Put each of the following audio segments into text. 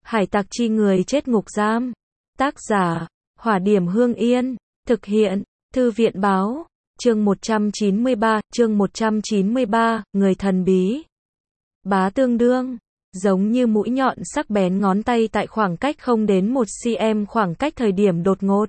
Hải tặc chi người chết ngục giam. Tác giả, Hỏa Điểm Hương Yên. Thực hiện, Thư viện báo. Chương 193, người thần bí. Bá tương đương, giống như mũi nhọn sắc bén ngón tay tại khoảng cách không đến 1 cm khoảng cách thời điểm đột ngột.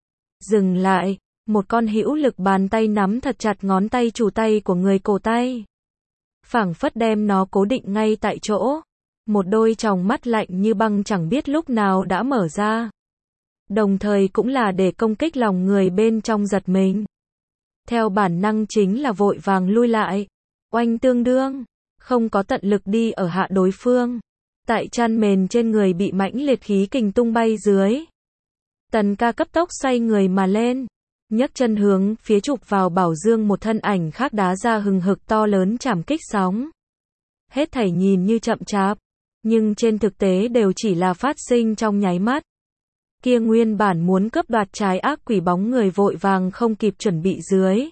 Dừng lại, một con hữu lực bàn tay nắm thật chặt ngón tay chủ tay của người cổ tay. Phảng phất đem nó cố định ngay tại chỗ. Một đôi tròng mắt lạnh như băng chẳng biết lúc nào đã mở ra. Đồng thời cũng là để công kích lòng người bên trong giật mình. Theo bản năng chính là vội vàng lui lại. Oanh tương đương, không có tận lực đi ở hạ đối phương. Tại chăn mền trên người bị mãnh liệt khí kình tung bay dưới. Tần ca cấp tốc xoay người mà lên. Nhấc chân hướng phía chụp vào Bảo Dương một thân ảnh khác đá ra hừng hực to lớn chảm kích sóng. Hết thảy nhìn như chậm chạp, nhưng trên thực tế đều chỉ là phát sinh trong nháy mắt. Kia nguyên bản muốn cướp đoạt trái ác quỷ bóng người vội vàng không kịp chuẩn bị dưới.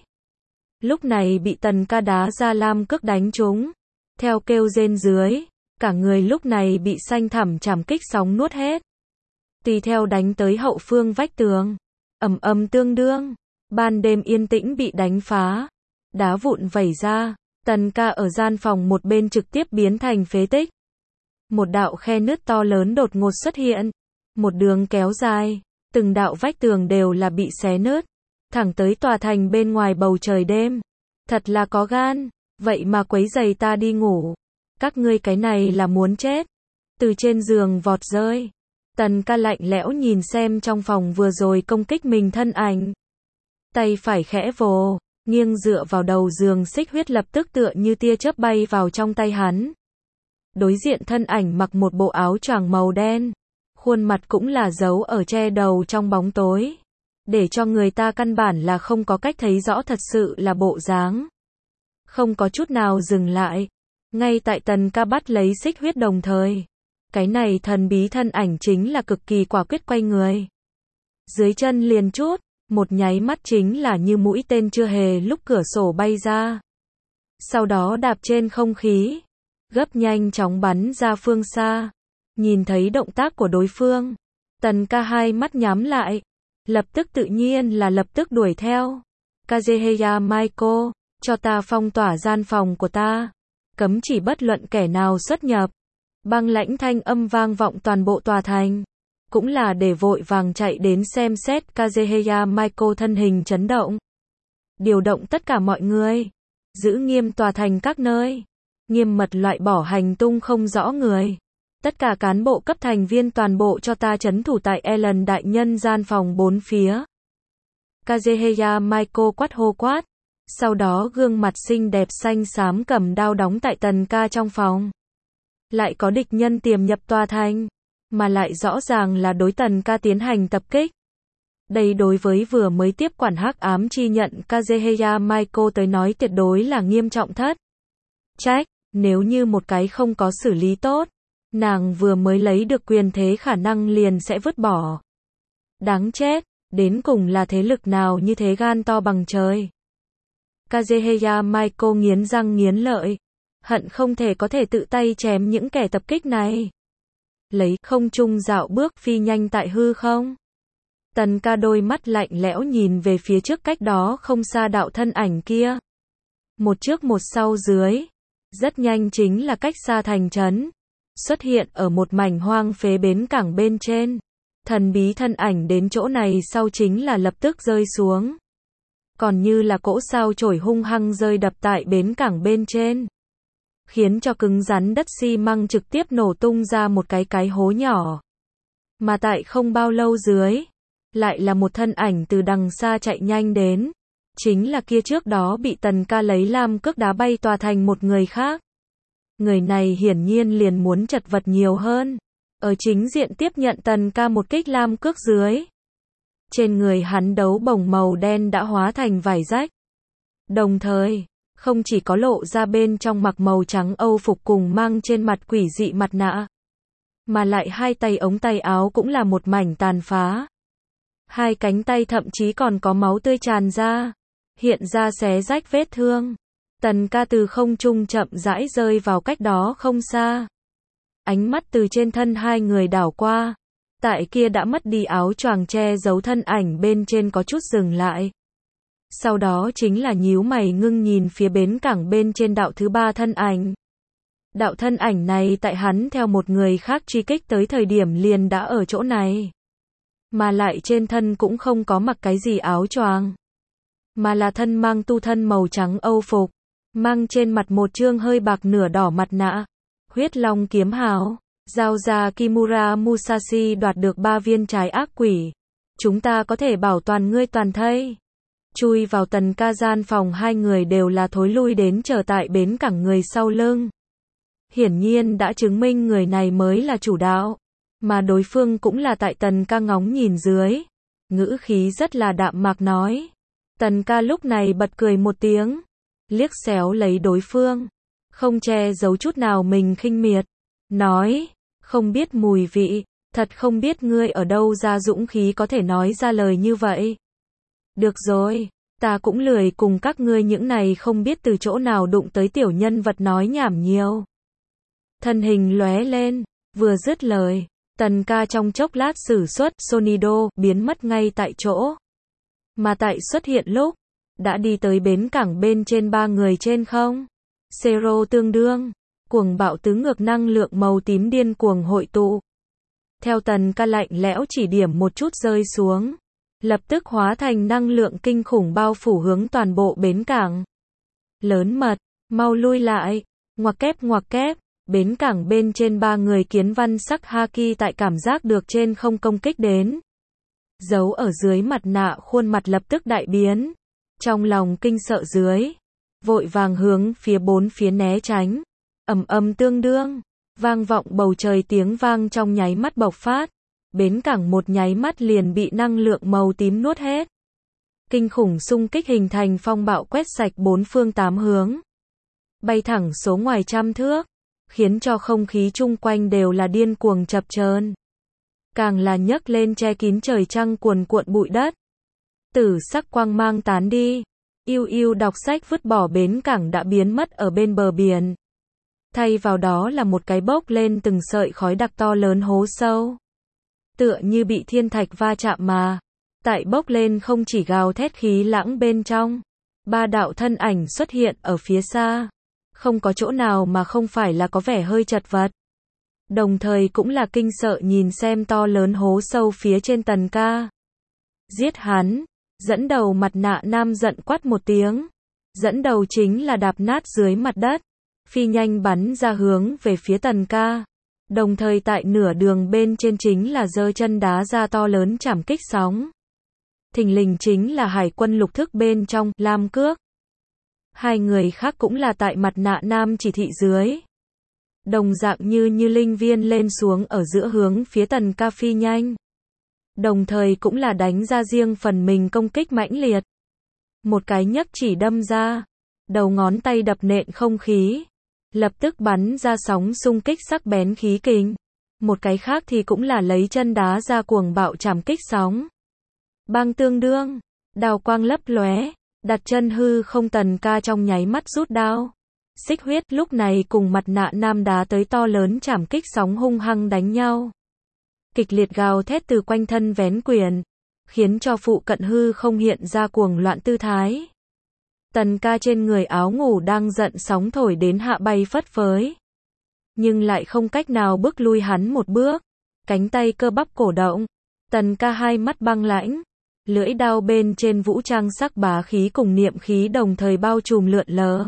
Lúc này bị tần ca đá ra lam cước đánh trúng. Theo kêu rên dưới, cả người lúc này bị xanh thẳm chảm kích sóng nuốt hết. Tùy theo đánh tới hậu phương vách tường. Ầm ầm tương đương, ban đêm yên tĩnh bị đánh phá. Đá vụn vẩy ra, tần ca ở gian phòng một bên trực tiếp biến thành phế tích. Một đạo khe nứt to lớn đột ngột xuất hiện. Một đường kéo dài, từng đạo vách tường đều là bị xé nứt. Thẳng tới tòa thành bên ngoài bầu trời đêm. Thật là có gan, vậy mà quấy rầy ta đi ngủ. Các ngươi cái này là muốn chết. Từ trên giường vọt rơi. Tần ca lạnh lẽo nhìn xem trong phòng vừa rồi công kích mình thân ảnh. Tay phải khẽ vồ, nghiêng dựa vào đầu giường xích huyết lập tức tựa như tia chớp bay vào trong tay hắn. Đối diện thân ảnh mặc một bộ áo choàng màu đen. Khuôn mặt cũng là giấu ở che đầu trong bóng tối. Để cho người ta căn bản là không có cách thấy rõ thật sự là bộ dáng. Không có chút nào dừng lại. Ngay tại tần ca bắt lấy xích huyết đồng thời. Cái này thần bí thân ảnh chính là cực kỳ quả quyết quay người. Dưới chân liền chút, một nháy mắt chính là như mũi tên chưa hề lúc cửa sổ bay ra. Sau đó đạp trên không khí, gấp nhanh chóng bắn ra phương xa. Nhìn thấy động tác của đối phương, tần ca hai mắt nhắm lại, lập tức tự nhiên là lập tức đuổi theo. Kazuhaya Maiko, cho ta phong tỏa gian phòng của ta, cấm chỉ bất luận kẻ nào xuất nhập. Băng lãnh thanh âm vang vọng toàn bộ tòa thành, cũng là để vội vàng chạy đến xem xét. Kazuhaya Maiko thân hình chấn động, điều động tất cả mọi người, giữ nghiêm tòa thành các nơi, nghiêm mật loại bỏ hành tung không rõ người. Tất cả cán bộ cấp thành viên toàn bộ cho ta trấn thủ tại Ellen đại nhân gian phòng bốn phía. Kazuhaya Maiko hô quát, sau đó gương mặt xinh đẹp xanh xám cầm đao đóng tại tần ca trong phòng. Lại có địch nhân tiềm nhập tòa thành, mà lại rõ ràng là đối tần ca tiến hành tập kích. Đây đối với vừa mới tiếp quản hắc ám chi nhận Kazuhaya Maiko tới nói tuyệt đối là nghiêm trọng thất trách, nếu như một cái không có xử lý tốt, nàng vừa mới lấy được quyền thế khả năng liền sẽ vứt bỏ. Đáng chết, đến cùng là thế lực nào như thế gan to bằng trời. Kazuhaya Maiko nghiến răng nghiến lợi, hận không thể có thể tự tay chém những kẻ tập kích này. Lấy không trung dạo bước phi nhanh tại hư không. Tần ca đôi mắt lạnh lẽo nhìn về phía trước cách đó không xa đạo thân ảnh kia. Một trước một sau dưới, rất nhanh chính là cách xa thành trấn. Xuất hiện ở một mảnh hoang phế bến cảng bên trên. Thần bí thân ảnh đến chỗ này sau chính là lập tức rơi xuống. Còn như là cỗ sao chổi hung hăng rơi đập tại bến cảng bên trên. Khiến cho cứng rắn đất xi măng trực tiếp nổ tung ra một cái hố nhỏ. Mà tại không bao lâu dưới, lại là một thân ảnh từ đằng xa chạy nhanh đến. Chính là kia trước đó bị tần ca lấy lam cước đá bay tòa thành một người khác. Người này hiển nhiên liền muốn chật vật nhiều hơn. Ở chính diện tiếp nhận tần ca một kích lam cước dưới. Trên người hắn đấu bồng màu đen đã hóa thành vải rách. Đồng thời, không chỉ có lộ ra bên trong mặc màu trắng âu phục cùng mang trên mặt quỷ dị mặt nạ. Mà lại hai tay ống tay áo cũng là một mảnh tàn phá. Hai cánh tay thậm chí còn có máu tươi tràn ra. Hiện ra xé rách vết thương. Tần ca từ không trung chậm rãi rơi vào cách đó không xa. ánh mắt từ trên thân hai người đảo qua. Tại kia đã mất đi áo choàng che giấu thân ảnh bên trên có chút dừng lại. Sau đó chính là nhíu mày ngưng nhìn phía bến cảng bên trên đạo thứ ba thân ảnh. Đạo thân ảnh này tại hắn theo một người khác truy kích tới thời điểm liền đã ở chỗ này. Mà lại trên thân cũng không có mặc cái gì áo choàng. Mà là thân mang tu thân màu trắng âu phục. Mang trên mặt một trương hơi bạc nửa đỏ mặt nạ. Huyết long kiếm hào. Giao ra Kimura Musashi đoạt được 3 viên trái ác quỷ. Chúng ta có thể bảo toàn ngươi toàn thây. Chui vào Tần Ca gian phòng, hai người đều là thối lui đến chờ tại bến cảng người sau lưng. Hiển nhiên đã chứng minh người này mới là chủ đạo. Mà đối phương cũng là tại Tần Ca ngóng nhìn dưới. Ngữ khí rất là đạm mạc nói. Tần Ca lúc này bật cười một tiếng. Liếc xéo lấy đối phương. Không che giấu chút nào mình khinh miệt. Nói. Không biết mùi vị. Thật không biết ngươi ở đâu ra dũng khí có thể nói ra lời như vậy. Được rồi. Ta cũng lười cùng các ngươi những này không biết từ chỗ nào đụng tới tiểu nhân vật nói nhảm nhiều. Thân hình lóe lên. Vừa dứt lời. Tần Ca trong chốc lát sử xuất Sonido, biến mất ngay tại chỗ. Mà tại xuất hiện lúc, đã đi tới bến cảng bên trên 3 người trên không. Zero tương đương, cuồng bạo tứ ngược năng lượng màu tím điên cuồng hội tụ. Theo Tần Ca lạnh lẽo chỉ điểm một chút rơi xuống. Lập tức hóa thành năng lượng kinh khủng bao phủ hướng toàn bộ bến cảng. Lớn mật, mau lui lại, ngoặc kép. Bến cảng bên trên 3 người kiến văn sắc haki tại cảm giác được trên không công kích đến. Giấu ở dưới mặt nạ khuôn mặt lập tức đại biến. Trong lòng kinh sợ dưới. Vội vàng hướng phía bốn phía né tránh. Ầm tương đương. Vang vọng bầu trời tiếng vang trong nháy mắt bộc phát. Bến cảng một nháy mắt liền bị năng lượng màu tím nuốt hết. Kinh khủng xung kích hình thành phong bạo quét sạch 4 phương 8 hướng. Bay thẳng số ngoài trăm thước. Khiến cho không khí chung quanh đều là điên cuồng chập chờn. Càng là nhấc lên che kín trời trăng cuồn cuộn bụi đất. Tử sắc quang mang tán đi. Yêu đọc sách vứt bỏ bến cảng đã biến mất ở bên bờ biển. Thay vào đó là một cái bốc lên từng sợi khói đặc to lớn hố sâu. Tựa như bị thiên thạch va chạm mà. Tại bốc lên không chỉ gào thét khí lãng bên trong. 3 đạo thân ảnh xuất hiện ở phía xa. Không có chỗ nào mà không phải là có vẻ hơi chật vật. Đồng thời cũng là kinh sợ nhìn xem to lớn hố sâu phía trên Tần Ca. Giết hắn. Dẫn đầu mặt nạ nam giận quát một tiếng. Dẫn đầu chính là đạp nát dưới mặt đất. Phi nhanh bắn ra hướng về phía Tần Ca. Đồng thời tại nửa đường bên trên chính là giơ chân đá ra to lớn chảm kích sóng. Thình lình chính là hải quân lục thức bên trong, Lam Cước. Hai người khác cũng là tại mặt nạ nam chỉ thị dưới. Đồng dạng như linh viên lên xuống ở giữa hướng phía Tần Ca phi nhanh. Đồng thời cũng là đánh ra riêng phần mình công kích mãnh liệt. Một cái nhấc chỉ đâm ra. Đầu ngón tay đập nện không khí. Lập tức bắn ra sóng xung kích sắc bén khí kình. Một cái khác thì cũng là lấy chân đá ra cuồng bạo chảm kích sóng. Bang tương đương. Đào quang lấp lóe. Đặt chân hư không Tần Ca trong nháy mắt rút đao. Xích huyết lúc này cùng mặt nạ nam đá tới to lớn chảm kích sóng hung hăng đánh nhau. Kịch liệt gào thét từ quanh thân vén quyền. Khiến cho phụ cận hư không hiện ra cuồng loạn tư thái. Tần Ca trên người áo ngủ đang giận sóng thổi đến hạ bay phất phới. Nhưng lại không cách nào bước lui hắn một bước. Cánh tay cơ bắp cổ động. Tần Ca hai mắt băng lãnh. Lưỡi đao bên trên vũ trang sắc bá khí cùng niệm khí đồng thời bao trùm lượn lờ.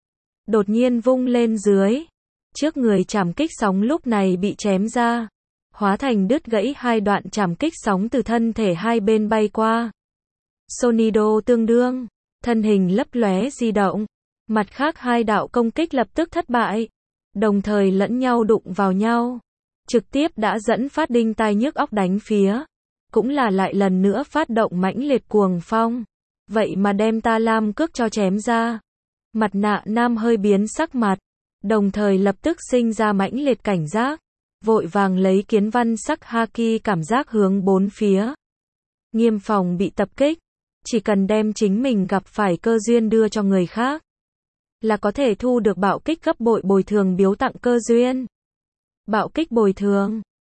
Đột nhiên vung lên dưới. Trước người chảm kích sóng lúc này bị chém ra. Hóa thành đứt gãy 2 đoạn chảm kích sóng từ thân thể hai bên bay qua. Sonido tương đương. Thân hình lấp lóe di động. Mặt khác 2 đạo công kích lập tức thất bại. Đồng thời lẫn nhau đụng vào nhau. Trực tiếp đã dẫn phát đinh tai nhức óc đánh phía. Cũng là lại lần nữa phát động mãnh liệt cuồng phong. Vậy mà đem ta Lam Cước cho chém ra. Mặt nạ nam hơi biến sắc mặt. Đồng thời lập tức sinh ra mãnh liệt cảnh giác. Vội vàng lấy kiến văn sắc haki cảm giác hướng bốn phía. Nghiêm phòng bị tập kích. Chỉ cần đem chính mình gặp phải cơ duyên đưa cho người khác. Là có thể thu được bạo kích gấp bội bồi thường biếu tặng cơ duyên. Bạo kích bồi thường.